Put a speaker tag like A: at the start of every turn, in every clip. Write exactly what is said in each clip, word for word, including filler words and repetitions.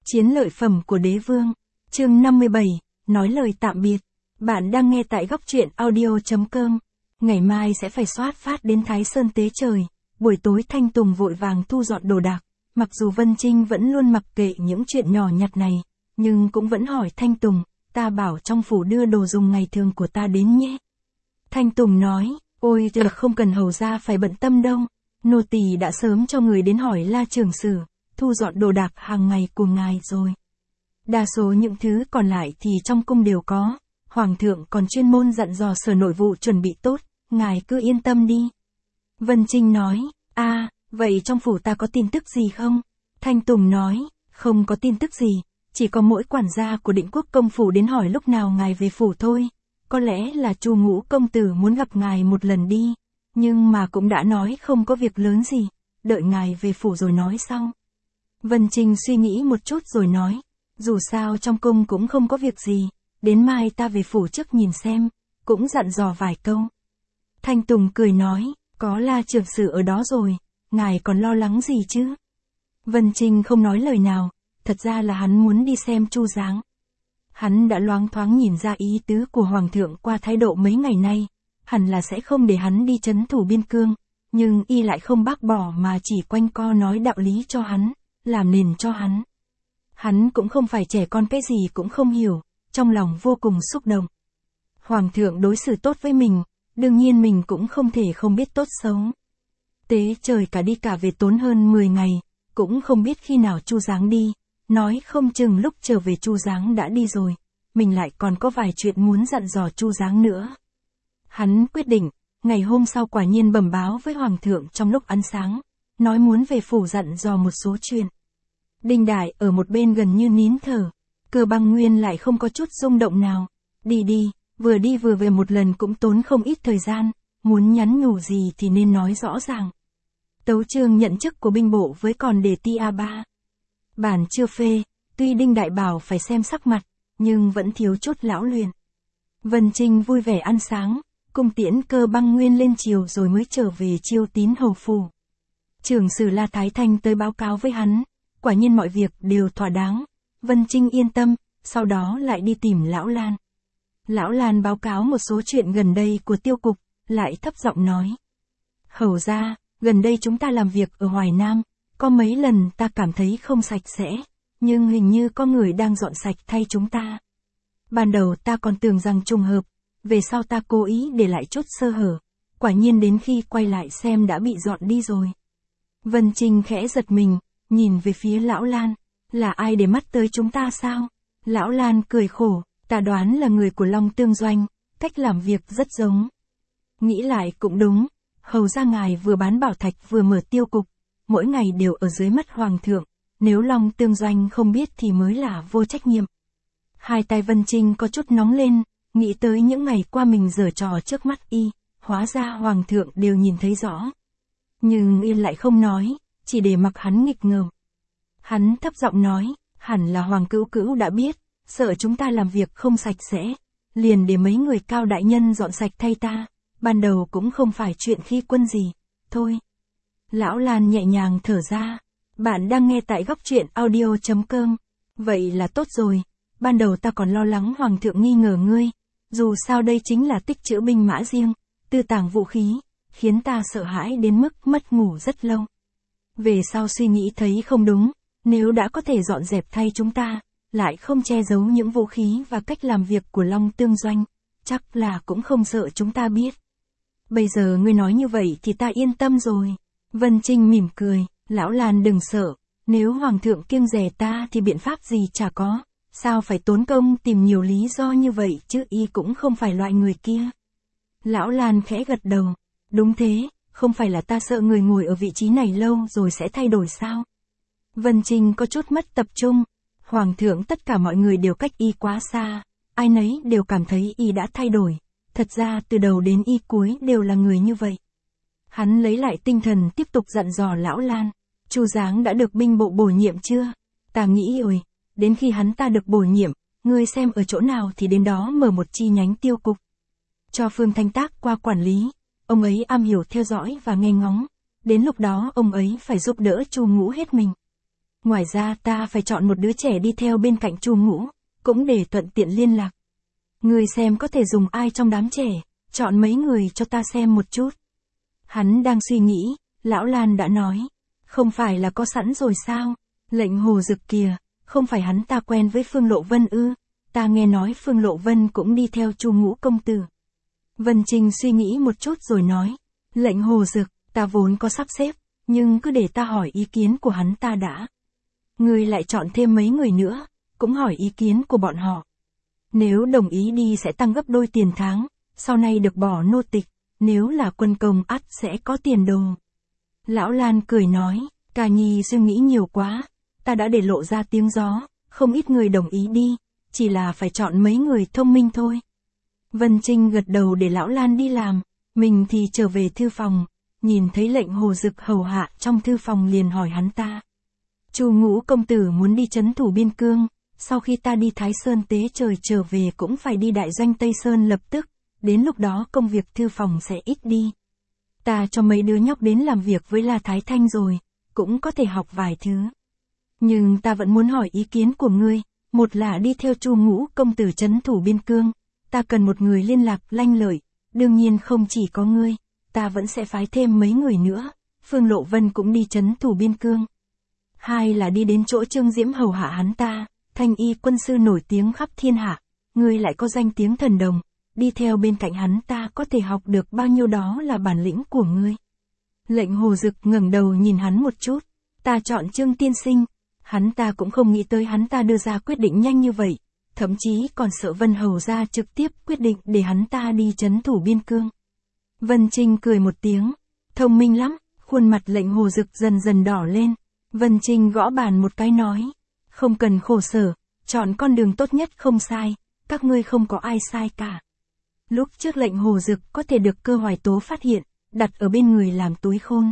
A: Chiến lợi phẩm của đế vương. Chương năm mươi bảy, nói lời tạm biệt. Bạn đang nghe tại góc truyện audio chấm com. Ngày mai sẽ phải soát phát đến Thái Sơn tế trời. Buổi tối Thanh Tùng vội vàng thu dọn đồ đạc. Mặc dù Vân Trinh vẫn luôn mặc kệ những chuyện nhỏ nhặt này, nhưng cũng vẫn hỏi Thanh Tùng, ta bảo trong phủ đưa đồ dùng ngày thường của ta đến nhé. Thanh Tùng nói, ôi trời, không cần hầu ra phải bận tâm đâu. Nô tỳ đã sớm cho người đến hỏi La Trường Sử, thu dọn đồ đạc hàng ngày của ngài rồi. Đa số những thứ còn lại thì trong cung đều có, Hoàng thượng còn chuyên môn dặn dò Sở Nội vụ chuẩn bị tốt, ngài cứ yên tâm đi. Vân Trinh nói, a, à, vậy trong phủ ta có tin tức gì không? Thanh Tùng nói, không có tin tức gì, chỉ có mỗi quản gia của Định Quốc công phủ đến hỏi lúc nào ngài về phủ thôi. Có lẽ là Chu Ngũ công tử muốn gặp ngài một lần đi, nhưng mà cũng đã nói không có việc lớn gì, đợi ngài về phủ rồi nói sau. Vân Trinh suy nghĩ một chút rồi nói, dù sao trong cung cũng không có việc gì, đến mai ta về phủ trước nhìn xem, cũng dặn dò vài câu. Thanh Tùng cười nói, có La Trường Sử ở đó rồi, ngài còn lo lắng gì chứ? Vân Trinh không nói lời nào, thật ra là hắn muốn đi xem Chu Giáng. Hắn đã loáng thoáng nhìn ra ý tứ của Hoàng thượng qua thái độ mấy ngày nay, hẳn là sẽ không để hắn đi trấn thủ biên cương, nhưng y lại không bác bỏ mà chỉ quanh co nói đạo lý cho hắn, làm nền cho hắn. Hắn cũng không phải trẻ con, cái gì cũng không hiểu, trong lòng vô cùng xúc động. Hoàng thượng đối xử tốt với mình, đương nhiên mình cũng không thể không biết tốt xấu. Tế trời cả đi cả về tốn hơn mười ngày, cũng không biết khi nào Chu Giáng đi, nói không chừng lúc trở về Chu Giáng đã đi rồi, mình lại còn có vài chuyện muốn dặn dò Chu Giáng nữa. Hắn quyết định, ngày hôm sau quả nhiên bẩm báo với Hoàng thượng trong lúc ăn sáng, nói muốn về phủ dặn dò một số chuyện. Đinh Đại ở một bên gần như nín thở, Cơ Băng Nguyên lại không có chút rung động nào. Đi đi, vừa đi vừa về một lần cũng tốn không ít thời gian, muốn nhắn nhủ gì thì nên nói rõ ràng. Tấu chương nhận chức của binh bộ với còn đề ti a ba. Bản chưa phê, tuy Đinh Đại bảo phải xem sắc mặt, nhưng vẫn thiếu chút lão luyện. Vân Trinh vui vẻ ăn sáng, cung tiễn Cơ Băng Nguyên lên chiều rồi mới trở về Chiêu Tín hầu phủ. Trưởng sử La Thái Thanh tới báo cáo với hắn, quả nhiên mọi việc đều thỏa đáng. Vân Trinh yên tâm, sau đó lại đi tìm Lão Lan. Lão Lan báo cáo một số chuyện gần đây của tiêu cục, lại thấp giọng nói. Hầu ra, gần đây chúng ta làm việc ở Hoài Nam, có mấy lần ta cảm thấy không sạch sẽ, nhưng hình như có người đang dọn sạch thay chúng ta. Ban đầu ta còn tưởng rằng trùng hợp, về sau ta cố ý để lại chút sơ hở, quả nhiên đến khi quay lại xem đã bị dọn đi rồi. Vân Trinh khẽ giật mình, nhìn về phía Lão Lan, là ai để mắt tới chúng ta sao? Lão Lan cười khổ, ta đoán là người của Long Tương Doanh, cách làm việc rất giống. Nghĩ lại cũng đúng, hầu ra ngài vừa bán bảo thạch vừa mở tiêu cục, mỗi ngày đều ở dưới mắt Hoàng thượng, nếu Long Tương Doanh không biết thì mới là vô trách nhiệm. Hai tay Vân Trinh có chút nóng lên, nghĩ tới những ngày qua mình giở trò trước mắt y, hóa ra Hoàng thượng đều nhìn thấy rõ. Nhưng y lại không nói, chỉ để mặc hắn nghịch ngợm. Hắn thấp giọng nói, hẳn là Hoàng Cữu Cữu đã biết, sợ chúng ta làm việc không sạch sẽ, liền để mấy người cao đại nhân dọn sạch thay ta, ban đầu cũng không phải chuyện khi quân gì, thôi. Lão Lan nhẹ nhàng thở ra, bạn đang nghe tại góc truyện audio chấm com, vậy là tốt rồi, ban đầu ta còn lo lắng Hoàng thượng nghi ngờ ngươi, dù sao đây chính là tích trữ binh mã riêng, tư tàng vũ khí, khiến ta sợ hãi đến mức mất ngủ rất lâu. Về sau suy nghĩ thấy không đúng, nếu đã có thể dọn dẹp thay chúng ta, lại không che giấu những vũ khí và cách làm việc của Long Tương Doanh, chắc là cũng không sợ chúng ta biết. Bây giờ ngươi nói như vậy thì ta yên tâm rồi. Vân Trinh mỉm cười, Lão Lan đừng sợ, nếu Hoàng thượng kiêng dè ta thì biện pháp gì chả có, sao phải tốn công tìm nhiều lý do như vậy chứ, y cũng không phải loại người kia. Lão Lan khẽ gật đầu, đúng thế, không phải là ta sợ người ngồi ở vị trí này lâu rồi sẽ thay đổi sao? Vân Trinh có chút mất tập trung, Hoàng thượng tất cả mọi người đều cách y quá xa, ai nấy đều cảm thấy y đã thay đổi, thật ra từ đầu đến y cuối đều là người như vậy. Hắn lấy lại tinh thần tiếp tục dặn dò Lão Lan, Chu Giáng đã được binh bộ bổ nhiệm chưa? Ta nghĩ rồi, đến khi hắn ta được bổ nhiệm, ngươi xem ở chỗ nào thì đến đó mở một chi nhánh tiêu cục. Cho Phương Thanh Tác qua quản lý, ông ấy am hiểu theo dõi và nghe ngóng, đến lúc đó ông ấy phải giúp đỡ Chu Ngũ hết mình. Ngoài ra ta phải chọn một đứa trẻ đi theo bên cạnh Chu Ngũ, cũng để thuận tiện liên lạc. Ngươi xem có thể dùng ai trong đám trẻ, chọn mấy người cho ta xem một chút. Hắn đang suy nghĩ, Lão Lan đã nói, không phải là có sẵn rồi sao? Lệnh Hồ Dực kìa, không phải hắn ta quen với Phương Lộ Vân ư? Ta nghe nói Phương Lộ Vân cũng đi theo Chu Ngũ công tử. Vân Trinh suy nghĩ một chút rồi nói, Lệnh Hồ Dực, ta vốn có sắp xếp, nhưng cứ để ta hỏi ý kiến của hắn ta đã. Ngươi lại chọn thêm mấy người nữa, cũng hỏi ý kiến của bọn họ. Nếu đồng ý đi sẽ tăng gấp đôi tiền tháng, sau này được bỏ nô tịch, nếu là quân công ắt sẽ có tiền đồ. Lão Lan cười nói, Ca Nhi suy nghĩ nhiều quá, ta đã để lộ ra tiếng gió, không ít người đồng ý đi, chỉ là phải chọn mấy người thông minh thôi. Vân Trinh gật đầu để Lão Lan đi làm, mình thì trở về thư phòng, nhìn thấy Lệnh Hồ Dực hầu hạ trong thư phòng liền hỏi hắn ta. Chu Ngũ công tử muốn đi trấn thủ biên cương, sau khi ta đi Thái Sơn tế trời trở về cũng phải đi đại doanh Tây Sơn lập tức, đến lúc đó công việc thư phòng sẽ ít đi. Ta cho mấy đứa nhóc đến làm việc với La Thái Thanh rồi, cũng có thể học vài thứ. Nhưng ta vẫn muốn hỏi ý kiến của ngươi, một là đi theo Chu Ngũ công tử trấn thủ biên cương, ta cần một người liên lạc lanh lợi, đương nhiên không chỉ có ngươi, ta vẫn sẽ phái thêm mấy người nữa, Phương Lộ Vân cũng đi trấn thủ biên cương. Hai là đi đến chỗ Trương Diễm hầu hạ hắn ta, thanh y quân sư nổi tiếng khắp thiên hạ, ngươi lại có danh tiếng thần đồng, đi theo bên cạnh hắn ta có thể học được bao nhiêu đó là bản lĩnh của ngươi. Lệnh Hồ Dực ngẩng đầu nhìn hắn một chút, ta chọn Trương tiên sinh, hắn ta cũng không nghĩ tới hắn ta đưa ra quyết định nhanh như vậy, thậm chí còn sợ Vân hầu ra trực tiếp quyết định để hắn ta đi trấn thủ biên cương. Vân Trinh cười một tiếng, thông minh lắm, khuôn mặt Lệnh Hồ Dực dần dần đỏ lên. Vân Trinh gõ bàn một cái nói, không cần khổ sở, chọn con đường tốt nhất không sai, các ngươi không có ai sai cả. Lúc trước Lệnh Hồ Dực có thể được Cơ Hoài Tố phát hiện, đặt ở bên người làm túi khôn.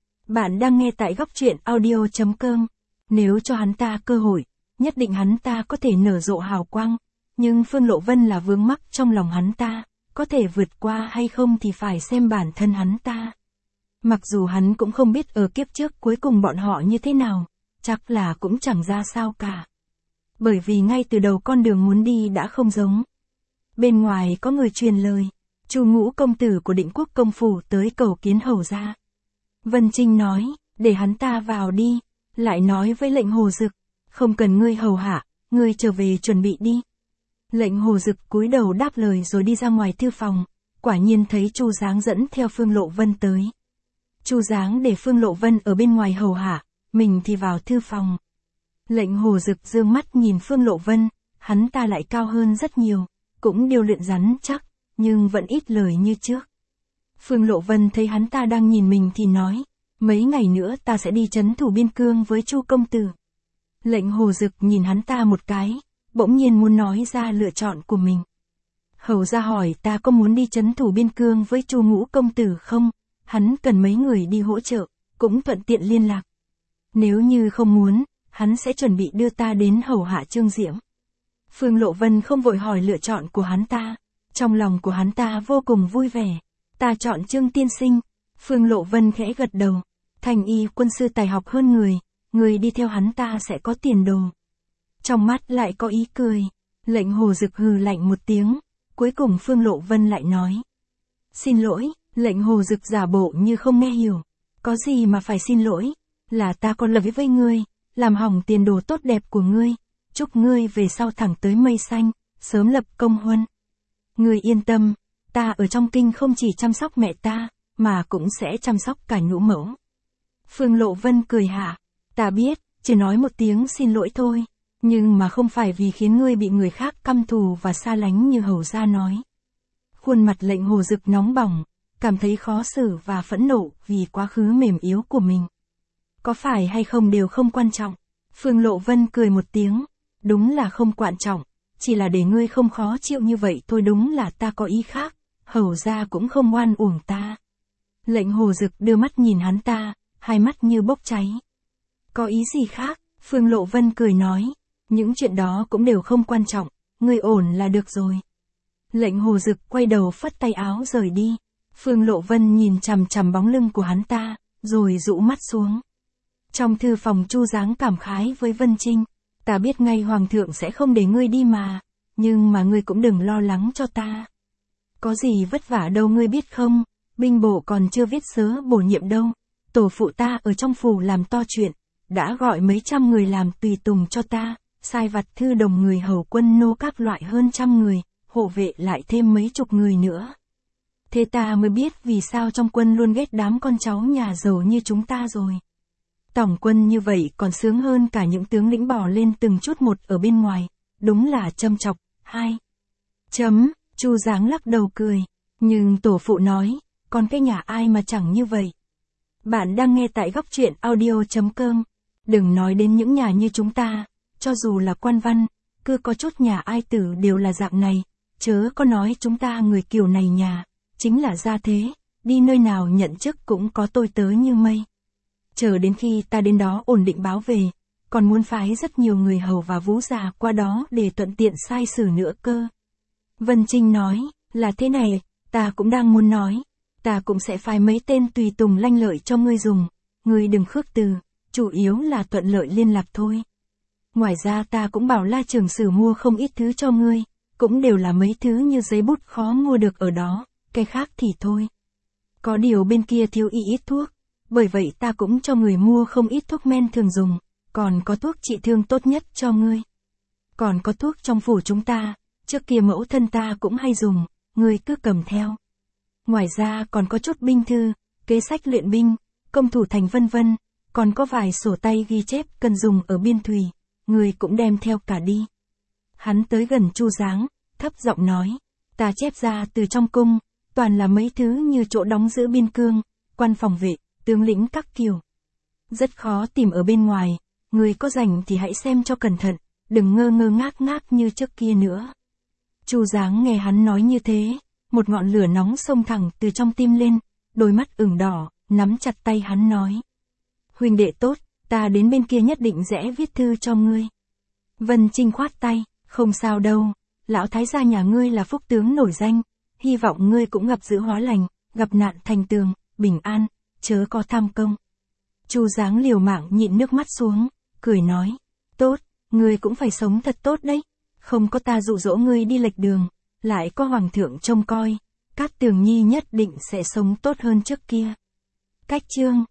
A: Bạn đang nghe tại góc truyện audio chấm com, nếu cho hắn ta cơ hội, nhất định hắn ta có thể nở rộ hào quang, nhưng Phương Lộ Vân là vướng mắc trong lòng hắn ta, có thể vượt qua hay không thì phải xem bản thân hắn ta. Mặc dù hắn cũng không biết ở kiếp trước cuối cùng bọn họ như thế nào, chắc là cũng chẳng ra sao cả. Bởi vì ngay từ đầu con đường muốn đi đã không giống. Bên ngoài có người truyền lời, Chu Ngũ công tử của Định Quốc công phủ tới cầu kiến hầu gia. Vân Trinh nói, để hắn ta vào đi, lại nói với Lệnh Hồ Dực, không cần ngươi hầu hạ, ngươi trở về chuẩn bị đi. Lệnh Hồ Dực cúi đầu đáp lời rồi đi ra ngoài thư phòng, quả nhiên thấy Chu Giáng dẫn theo Phương Lộ Vân tới. Chu Giáng để Phương Lộ Vân ở bên ngoài hầu hạ, mình thì vào thư phòng. Lệnh Hồ Dực dương mắt nhìn Phương Lộ Vân, hắn ta lại cao hơn rất nhiều, cũng điều luyện rắn chắc, nhưng vẫn ít lời như trước. Phương Lộ Vân thấy hắn ta đang nhìn mình thì nói, mấy ngày nữa ta sẽ đi trấn thủ biên cương với Chu công tử. Lệnh Hồ Dực nhìn hắn ta một cái, bỗng nhiên muốn nói ra lựa chọn của mình. Hầu gia hỏi ta có muốn đi trấn thủ biên cương với Chu Ngũ công tử không? Hắn cần mấy người đi hỗ trợ, cũng thuận tiện liên lạc. Nếu như không muốn, hắn sẽ chuẩn bị đưa ta đến hầu hạ Trương Diễm. Phương Lộ Vân không vội hỏi lựa chọn của hắn ta, trong lòng của hắn ta vô cùng vui vẻ. Ta chọn Trương tiên sinh. Phương Lộ Vân khẽ gật đầu, thành y quân sư tài học hơn người, người đi theo hắn ta sẽ có tiền đồ. Trong mắt lại có ý cười, Lệnh Hồ Dực hừ lạnh một tiếng, cuối cùng Phương Lộ Vân lại nói. Xin lỗi. Lệnh Hồ Dực giả bộ như không nghe hiểu, có gì mà phải xin lỗi, là ta có lỗi với ngươi, làm hỏng tiền đồ tốt đẹp của ngươi, chúc ngươi về sau thẳng tới mây xanh, sớm lập công huân. Ngươi yên tâm, ta ở trong kinh không chỉ chăm sóc mẹ ta, mà cũng sẽ chăm sóc cả nhũ mẫu. Phương Lộ Vân cười hạ, ta biết, chỉ nói một tiếng xin lỗi thôi, nhưng mà không phải vì khiến ngươi bị người khác căm thù và xa lánh như hầu gia nói. Khuôn mặt Lệnh Hồ Dực nóng bỏng, cảm thấy khó xử và phẫn nộ vì quá khứ mềm yếu của mình. Có phải hay không đều không quan trọng. Phương Lộ Vân cười một tiếng, đúng là không quan trọng, chỉ là để ngươi không khó chịu như vậy thôi, đúng là ta có ý khác, hầu ra cũng không oan uổng ta. Lệnh Hồ Dực đưa mắt nhìn hắn ta, hai mắt như bốc cháy. Có ý gì khác? Phương Lộ Vân cười nói, những chuyện đó cũng đều không quan trọng, ngươi ổn là được rồi. Lệnh Hồ Dực quay đầu phất tay áo rời đi. Phương Lộ Vân nhìn chằm chằm bóng lưng của hắn ta, rồi rũ mắt xuống. Trong thư phòng Chu Giáng cảm khái với Vân Trinh, ta biết ngay Hoàng thượng sẽ không để ngươi đi mà, nhưng mà ngươi cũng đừng lo lắng cho ta. Có gì vất vả đâu ngươi biết không, binh bộ còn chưa viết sớ bổ nhiệm đâu, tổ phụ ta ở trong phủ làm to chuyện, đã gọi mấy trăm người làm tùy tùng cho ta, sai vặt thư đồng người hầu quân nô các loại hơn trăm người, hộ vệ lại thêm mấy chục người nữa. Thế ta mới biết vì sao trong quân luôn ghét đám con cháu nhà giàu như chúng ta rồi. Tổng quân như vậy còn sướng hơn cả những tướng lĩnh bỏ lên từng chút một ở bên ngoài, đúng là châm chọc. Hai. Chấm, Chu Giáng lắc đầu cười, nhưng tổ phụ nói, còn cái nhà ai mà chẳng như vậy. Bạn đang nghe tại góc truyện audio chấm com. Đừng nói đến những nhà như chúng ta, cho dù là quan văn, cứ có chút nhà ai tử đều là dạng này, chớ có nói chúng ta người kiểu này nhà, chính là gia thế, đi nơi nào nhận chức cũng có tôi tớ như mây. Chờ đến khi ta đến đó ổn định báo về, còn muốn phái rất nhiều người hầu và vũ già qua đó để thuận tiện sai xử nữa cơ. Vân Trinh nói, là thế này, ta cũng đang muốn nói, ta cũng sẽ phái mấy tên tùy tùng lanh lợi cho ngươi dùng, ngươi đừng khước từ, chủ yếu là thuận lợi liên lạc thôi. Ngoài ra ta cũng bảo La trưởng sử mua không ít thứ cho ngươi, cũng đều là mấy thứ như giấy bút khó mua được ở đó, cái khác thì thôi. Có điều bên kia thiếu y ít thuốc, bởi vậy ta cũng cho người mua không ít thuốc men thường dùng, còn có thuốc trị thương tốt nhất cho ngươi. Còn có thuốc trong phủ chúng ta, trước kia mẫu thân ta cũng hay dùng, ngươi cứ cầm theo. Ngoài ra còn có chút binh thư, kế sách luyện binh, công thủ thành vân vân, còn có vài sổ tay ghi chép cần dùng ở biên thùy, ngươi cũng đem theo cả đi. Hắn tới gần Chu Giáng, thấp giọng nói, ta chép ra từ trong cung, toàn là mấy thứ như chỗ đóng giữ biên cương, quan phòng vệ, tướng lĩnh các kiểu. Rất khó tìm ở bên ngoài, người có rảnh thì hãy xem cho cẩn thận, đừng ngơ ngơ ngác ngác như trước kia nữa. Chu Giáng nghe hắn nói như thế, một ngọn lửa nóng xông thẳng từ trong tim lên, đôi mắt ửng đỏ, nắm chặt tay hắn nói. Huynh đệ tốt, ta đến bên kia nhất định rẽ viết thư cho ngươi. Vân Trinh khoát tay, không sao đâu, lão thái gia nhà ngươi là phúc tướng nổi danh, hy vọng ngươi cũng gặp dữ hóa lành, gặp nạn thành tường, bình an, chớ có tham công. Chu Giáng liều mạng nhịn nước mắt xuống, cười nói, tốt, ngươi cũng phải sống thật tốt đấy, không có ta dụ dỗ ngươi đi lệch đường, lại có hoàng thượng trông coi, Cát Tường Nhi nhất định sẽ sống tốt hơn trước kia. Cách chương